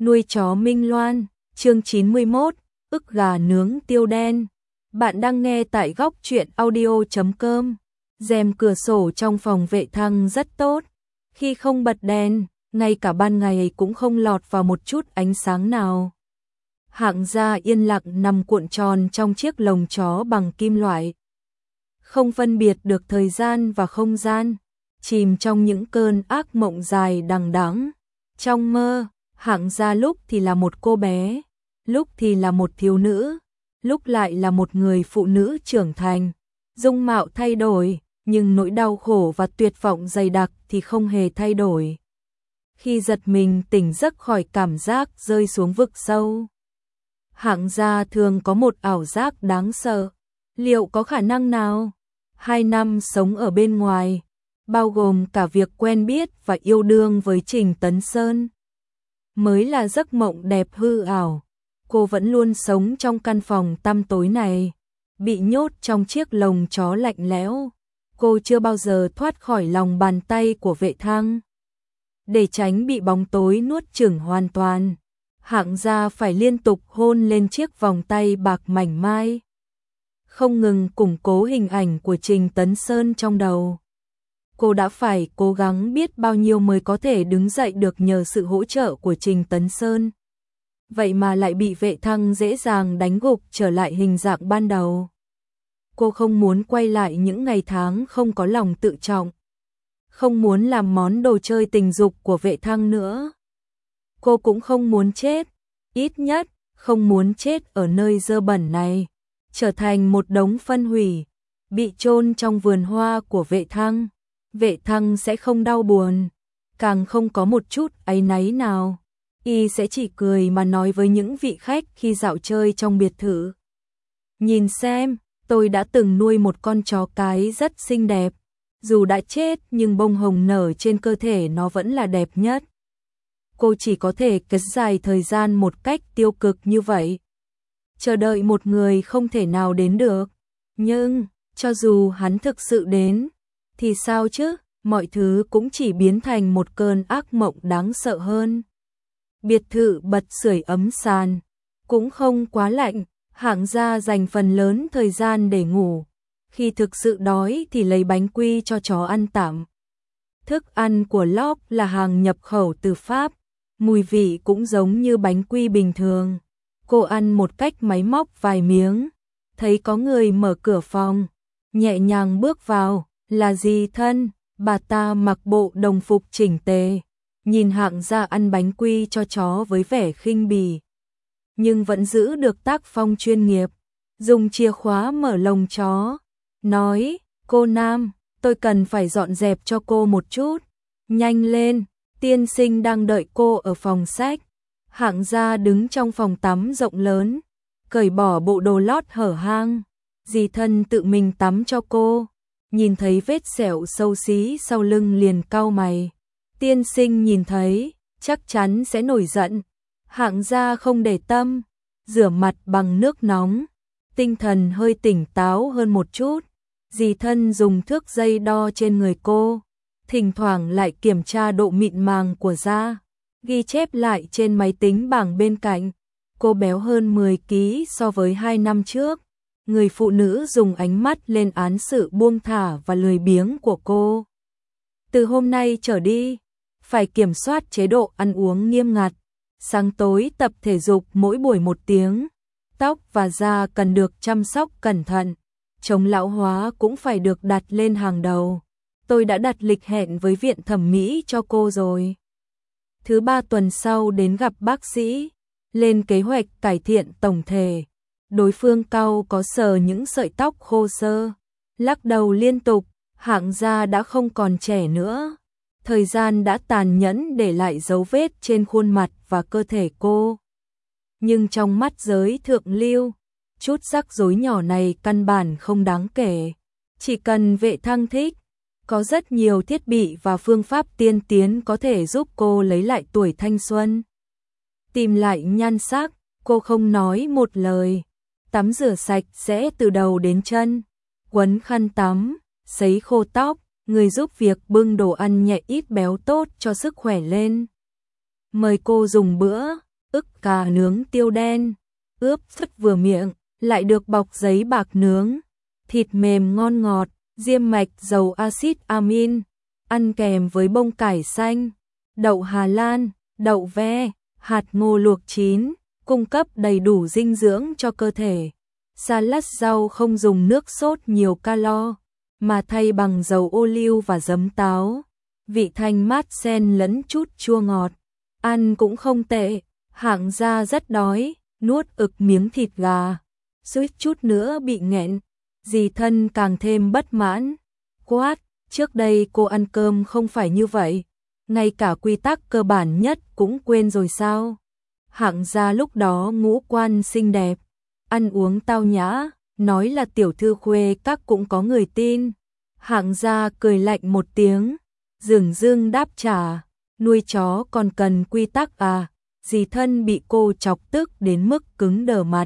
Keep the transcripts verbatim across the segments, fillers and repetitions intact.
Nuôi chó Minh Loan, chương chín mươi mốt, ức gà nướng tiêu đen. Bạn đang nghe tại góc truyện audio chấm com. Rèm cửa sổ trong phòng vệ thăng rất tốt. Khi không bật đèn, ngay cả ban ngày cũng không lọt vào một chút ánh sáng nào. Hạng Gia yên lặng nằm cuộn tròn trong chiếc lồng chó bằng kim loại. Không phân biệt được thời gian và không gian, chìm trong những cơn ác mộng dài đằng đẵng. Trong mơ, Hạng Gia lúc thì là một cô bé, lúc thì là một thiếu nữ, lúc lại là một người phụ nữ trưởng thành. Dung mạo thay đổi, nhưng nỗi đau khổ và tuyệt vọng dày đặc thì không hề thay đổi. Khi giật mình tỉnh giấc khỏi cảm giác rơi xuống vực sâu, Hạng Gia thường có một ảo giác đáng sợ. Liệu có khả năng nào? Hai năm sống ở bên ngoài, bao gồm cả việc quen biết và yêu đương với Trình Tấn Sơn, mới là giấc mộng đẹp hư ảo. Cô vẫn luôn sống trong căn phòng tăm tối này, bị nhốt trong chiếc lồng chó lạnh lẽo. Cô chưa bao giờ thoát khỏi lòng bàn tay của Vệ Thăng. Để tránh bị bóng tối nuốt chửng hoàn toàn, Hạng Gia phải liên tục hôn lên chiếc vòng tay bạc mảnh mai, không ngừng củng cố hình ảnh của Trình Tấn Sơn trong đầu. Cô đã phải cố gắng biết bao nhiêu mới có thể đứng dậy được nhờ sự hỗ trợ của Trình Tấn Sơn. Vậy mà lại bị Vệ Thăng dễ dàng đánh gục trở lại hình dạng ban đầu. Cô không muốn quay lại những ngày tháng không có lòng tự trọng, không muốn làm món đồ chơi tình dục của Vệ Thăng nữa. Cô cũng không muốn chết, ít nhất không muốn chết ở nơi dơ bẩn này, trở thành một đống phân hủy, bị chôn trong vườn hoa của Vệ Thăng. Vệ Thăng sẽ không đau buồn, càng không có một chút áy náy nào. Y sẽ chỉ cười mà nói với những vị khách khi dạo chơi trong biệt thự: nhìn xem, tôi đã từng nuôi một con chó cái rất xinh đẹp. Dù đã chết nhưng bông hồng nở trên cơ thể nó vẫn là đẹp nhất. Cô chỉ có thể kéo dài thời gian một cách tiêu cực như vậy, chờ đợi một người không thể nào đến được. Nhưng, cho dù hắn thực sự đến, thì sao chứ, mọi thứ cũng chỉ biến thành một cơn ác mộng đáng sợ hơn. Biệt thự bật sưởi ấm sàn, cũng không quá lạnh. Hạng Gia dành phần lớn thời gian để ngủ. Khi thực sự đói thì lấy bánh quy cho chó ăn tạm. Thức ăn của Lop là hàng nhập khẩu từ Pháp, mùi vị cũng giống như bánh quy bình thường. Cô ăn một cách máy móc vài miếng, thấy có người mở cửa phòng, nhẹ nhàng bước vào. Là dì Thân, bà ta mặc bộ đồng phục chỉnh tề, nhìn Hạng Gia ăn bánh quy cho chó với vẻ khinh bỉ, nhưng vẫn giữ được tác phong chuyên nghiệp. Dùng chìa khóa mở lồng chó, nói: cô Nam, tôi cần phải dọn dẹp cho cô một chút. Nhanh lên, tiên sinh đang đợi cô ở phòng sách. Hạng Gia đứng trong phòng tắm rộng lớn, cởi bỏ bộ đồ lót hở hang. Dì Thân tự mình tắm cho cô, nhìn thấy vết sẹo xấu xí sau lưng liền cau mày. Tiên sinh nhìn thấy, chắc chắn sẽ nổi giận. Hạng Gia không để tâm, rửa mặt bằng nước nóng, tinh thần hơi tỉnh táo hơn một chút. Dì Thân dùng thước dây đo trên người cô, thỉnh thoảng lại kiểm tra độ mịn màng của da, ghi chép lại trên máy tính bảng bên cạnh. Cô béo hơn mười ki lô gam so với hai năm trước. Người phụ nữ dùng ánh mắt lên án sự buông thả và lười biếng của cô. Từ hôm nay trở đi, phải kiểm soát chế độ ăn uống nghiêm ngặt. Sáng tối tập thể dục mỗi buổi một tiếng. Tóc và da cần được chăm sóc cẩn thận. Chống lão hóa cũng phải được đặt lên hàng đầu. Tôi đã đặt lịch hẹn với viện thẩm mỹ cho cô rồi. Thứ ba tuần sau đến gặp bác sĩ, lên kế hoạch cải thiện tổng thể. Đối phương cau có sờ những sợi tóc khô xơ, lắc đầu liên tục. Hạng Gia đã không còn trẻ nữa. Thời gian đã tàn nhẫn để lại dấu vết trên khuôn mặt và cơ thể cô. Nhưng trong mắt giới thượng lưu, chút rắc rối nhỏ này căn bản không đáng kể. Chỉ cần Vệ Thăng thích, có rất nhiều thiết bị và phương pháp tiên tiến có thể giúp cô lấy lại tuổi thanh xuân, tìm lại nhan sắc. Cô không nói một lời, tắm rửa sạch sẽ từ đầu đến chân, quấn khăn tắm, sấy khô tóc, người giúp việc bưng đồ ăn nhẹ ít béo tốt cho sức khỏe lên. Mời cô dùng bữa, ức gà nướng tiêu đen, ướp phất vừa miệng, lại được bọc giấy bạc nướng, thịt mềm ngon ngọt, diêm mạch giàu axit amin, ăn kèm với bông cải xanh, đậu Hà Lan, đậu ve, hạt ngô luộc chín, cung cấp đầy đủ dinh dưỡng cho cơ thể. Salad rau không dùng nước sốt nhiều calo, mà thay bằng dầu ô liu và giấm táo. Vị thanh mát xen lẫn chút chua ngọt, ăn cũng không tệ. Hạng Gia rất đói, nuốt ực miếng thịt gà, suýt chút nữa bị nghẹn. Dì Thân càng thêm bất mãn, quát, trước đây cô ăn cơm không phải như vậy, ngay cả quy tắc cơ bản nhất cũng quên rồi sao? Hạng Gia lúc đó ngũ quan xinh đẹp, ăn uống tao nhã, nói là tiểu thư khuê các cũng có người tin. Hạng Gia cười lạnh một tiếng, dửng dưng đáp trả, nuôi chó còn cần quy tắc à? Dì Thân bị cô chọc tức đến mức cứng đờ mặt.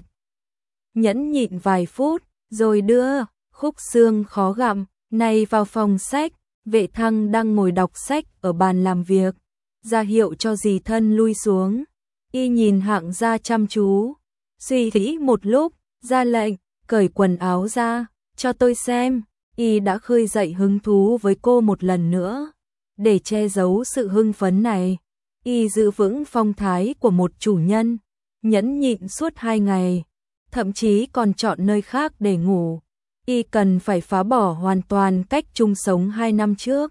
Nhẫn nhịn vài phút, rồi đưa khúc xương khó gặm này vào phòng sách. Vệ Thăng đang ngồi đọc sách ở bàn làm việc, ra hiệu cho dì Thân lui xuống. Y nhìn Hạng Gia chăm chú, suy nghĩ một lúc, ra lệnh, cởi quần áo ra, cho tôi xem. Y đã khơi dậy hứng thú với cô một lần nữa. Để che giấu sự hưng phấn này, Y giữ vững phong thái của một chủ nhân, nhẫn nhịn suốt hai ngày, thậm chí còn chọn nơi khác để ngủ. Y cần phải phá bỏ hoàn toàn cách chung sống hai năm trước,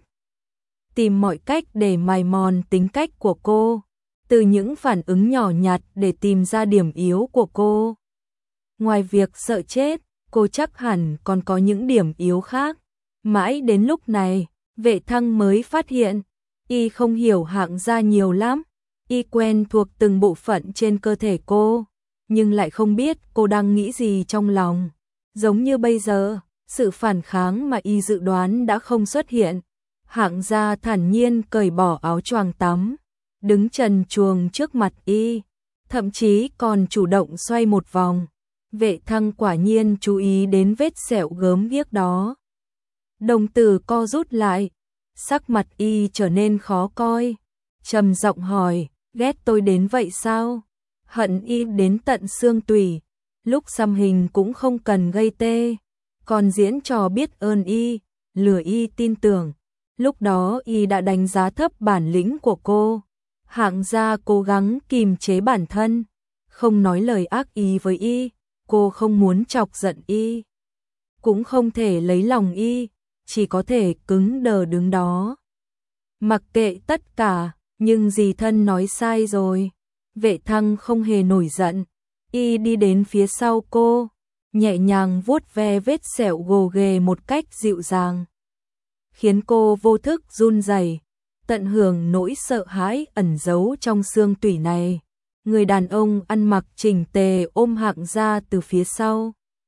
tìm mọi cách để mài mòn tính cách của cô, từ những phản ứng nhỏ nhặt để tìm ra điểm yếu của cô. Ngoài việc sợ chết, cô chắc hẳn còn có những điểm yếu khác. Mãi đến lúc này, Vệ Thăng mới phát hiện, Y không hiểu Hạng Gia nhiều lắm. Y quen thuộc từng bộ phận trên cơ thể cô, nhưng lại không biết cô đang nghĩ gì trong lòng. Giống như bây giờ, sự phản kháng mà Y dự đoán đã không xuất hiện. Hạng Gia thản nhiên cởi bỏ áo choàng tắm, đứng trần truồng trước mặt Y, thậm chí còn chủ động xoay một vòng. Vệ Thăng quả nhiên chú ý đến vết sẹo gớm ghiếc đó. Đồng tử co rút lại, sắc mặt Y trở nên khó coi, trầm giọng hỏi, ghét tôi đến vậy sao? Hận Y đến tận xương tủy, lúc xăm hình cũng không cần gây tê, còn diễn trò biết ơn Y, lừa Y tin tưởng. Lúc đó Y đã đánh giá thấp bản lĩnh của cô. Hạng Gia cố gắng kìm chế bản thân, không nói lời ác ý với Y. Cô không muốn chọc giận Y, cũng không thể lấy lòng Y, chỉ có thể cứng đờ đứng đó. Mặc kệ tất cả, nhưng dì Thân nói sai rồi. Vệ Thăng không hề nổi giận. Y đi đến phía sau cô, nhẹ nhàng vuốt ve vết sẹo gồ ghề một cách dịu dàng, khiến cô vô thức run rẩy, tận hưởng nỗi sợ hãi ẩn giấu trong xương tủy này. Người đàn ông ăn mặc chỉnh tề ôm Hạng Gia từ phía sau.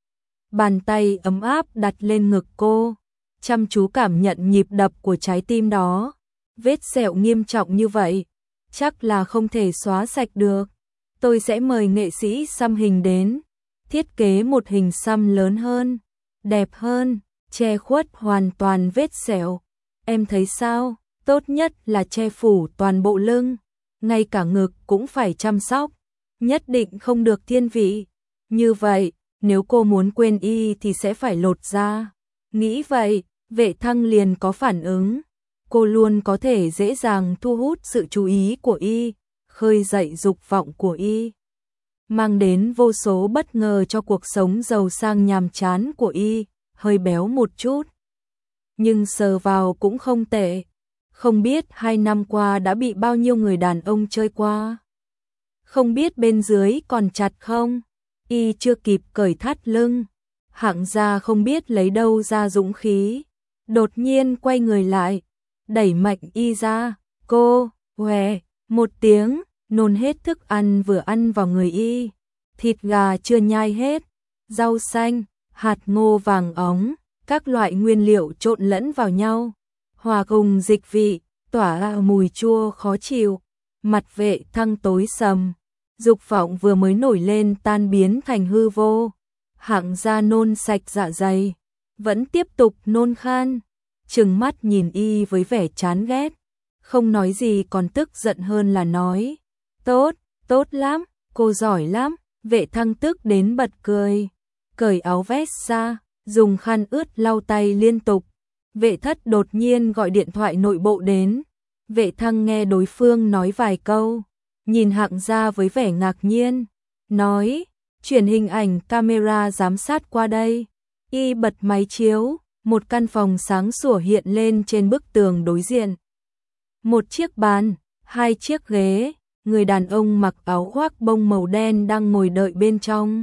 Bàn tay ấm áp đặt lên ngực cô, chăm chú cảm nhận nhịp đập của trái tim đó. Vết sẹo nghiêm trọng như vậy, chắc là không thể xóa sạch được. Tôi sẽ mời nghệ sĩ xăm hình đến, thiết kế một hình xăm lớn hơn, đẹp hơn, che khuất hoàn toàn vết sẹo. Em thấy sao? Tốt nhất là che phủ toàn bộ lưng, ngay cả ngực cũng phải chăm sóc, nhất định không được thiên vị. Như vậy, nếu cô muốn quên Y thì sẽ phải lột da. Nghĩ vậy, Vệ Thăng liền có phản ứng. Cô luôn có thể dễ dàng thu hút sự chú ý của Y, khơi dậy dục vọng của Y, mang đến vô số bất ngờ cho cuộc sống giàu sang nhàm chán của Y. Hơi béo một chút, nhưng sờ vào cũng không tệ. Không biết hai năm qua đã bị bao nhiêu người đàn ông chơi qua. Không biết bên dưới còn chặt không. Y chưa kịp cởi thắt lưng, Hạng Gia không biết lấy đâu ra dũng khí, đột nhiên quay người lại, đẩy mạnh Y ra. Cô, què, một tiếng, nôn hết thức ăn vừa ăn vào người Y. Thịt gà chưa nhai hết, rau xanh, hạt ngô vàng óng, các loại nguyên liệu trộn lẫn vào nhau, hòa cùng dịch vị, tỏa ra mùi chua khó chịu. Mặt Vệ Thăng tối sầm, dục vọng vừa mới nổi lên tan biến thành hư vô. Hạng Gia nôn sạch dạ dày, vẫn tiếp tục nôn khan, trừng mắt nhìn Y với vẻ chán ghét, không nói gì còn tức giận hơn là nói. Tốt, Tốt lắm, cô giỏi lắm, Vệ Thăng tức đến bật cười. Cởi áo vest ra, dùng khăn ướt lau tay liên tục. Vệ Thất đột nhiên gọi điện thoại nội bộ đến. Vệ Thăng nghe đối phương nói vài câu, nhìn Hạng Gia với vẻ ngạc nhiên, nói, chuyển hình ảnh camera giám sát qua đây. Y bật máy chiếu, một căn phòng sáng sủa hiện lên trên bức tường đối diện. Một chiếc bàn, hai chiếc ghế, người đàn ông mặc áo khoác bông màu đen đang ngồi đợi bên trong.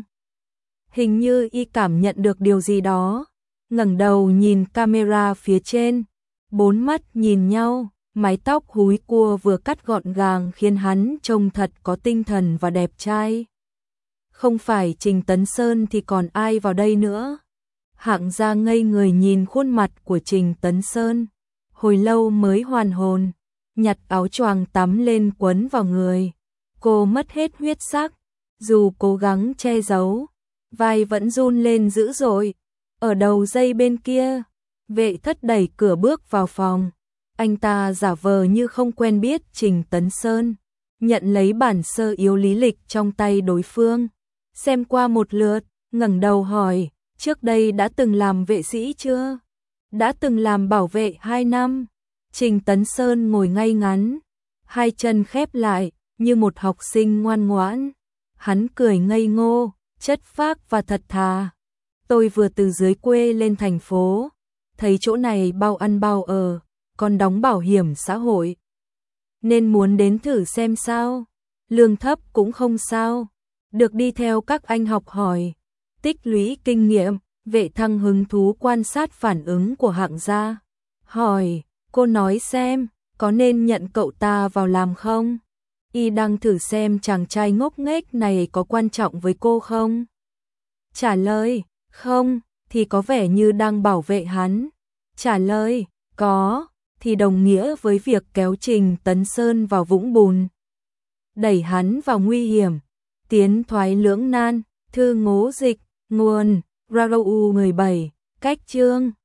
Hình như Y cảm nhận được điều gì đó, ngẩng đầu nhìn camera phía trên, bốn mắt nhìn nhau, mái tóc húi cua vừa cắt gọn gàng khiến hắn trông thật có tinh thần và đẹp trai. Không phải Trình Tấn Sơn thì còn ai vào đây nữa? Hạng Gia ngây người nhìn khuôn mặt của Trình Tấn Sơn, hồi lâu mới hoàn hồn, nhặt áo choàng tắm lên quấn vào người. Cô mất hết huyết sắc, dù cố gắng che giấu, vai vẫn run lên dữ dội. Ở đầu dây bên kia, Vệ Thất đẩy cửa bước vào phòng. Anh ta giả vờ như không quen biết Trình Tấn Sơn, nhận lấy bản sơ yếu lý lịch trong tay đối phương, xem qua một lượt, ngẩng đầu hỏi, trước đây đã từng làm vệ sĩ chưa? Đã từng làm bảo vệ hai năm. Trình Tấn Sơn ngồi ngay ngắn, hai chân khép lại, như một học sinh ngoan ngoãn. Hắn cười ngây ngô, chất phác và thật thà. Tôi vừa từ dưới quê lên thành phố, thấy chỗ này bao ăn bao ở, còn đóng bảo hiểm xã hội, nên muốn đến thử xem sao. Lương thấp cũng không sao, được đi theo các anh học hỏi, tích lũy kinh nghiệm. Vệ Thăng hứng thú quan sát phản ứng của Hạng Gia, hỏi, cô nói xem, có nên nhận cậu ta vào làm không? Y đang thử xem chàng trai ngốc nghếch này có quan trọng với cô không? Trả lời, không, thì có vẻ như đang bảo vệ hắn. Trả lời, có, thì đồng nghĩa với việc kéo Trình Tấn Sơn vào vũng bùn, đẩy hắn vào nguy hiểm, tiến thoái lưỡng nan. Thư ngố dịch, nguồn, Rau mười bảy, cách chương.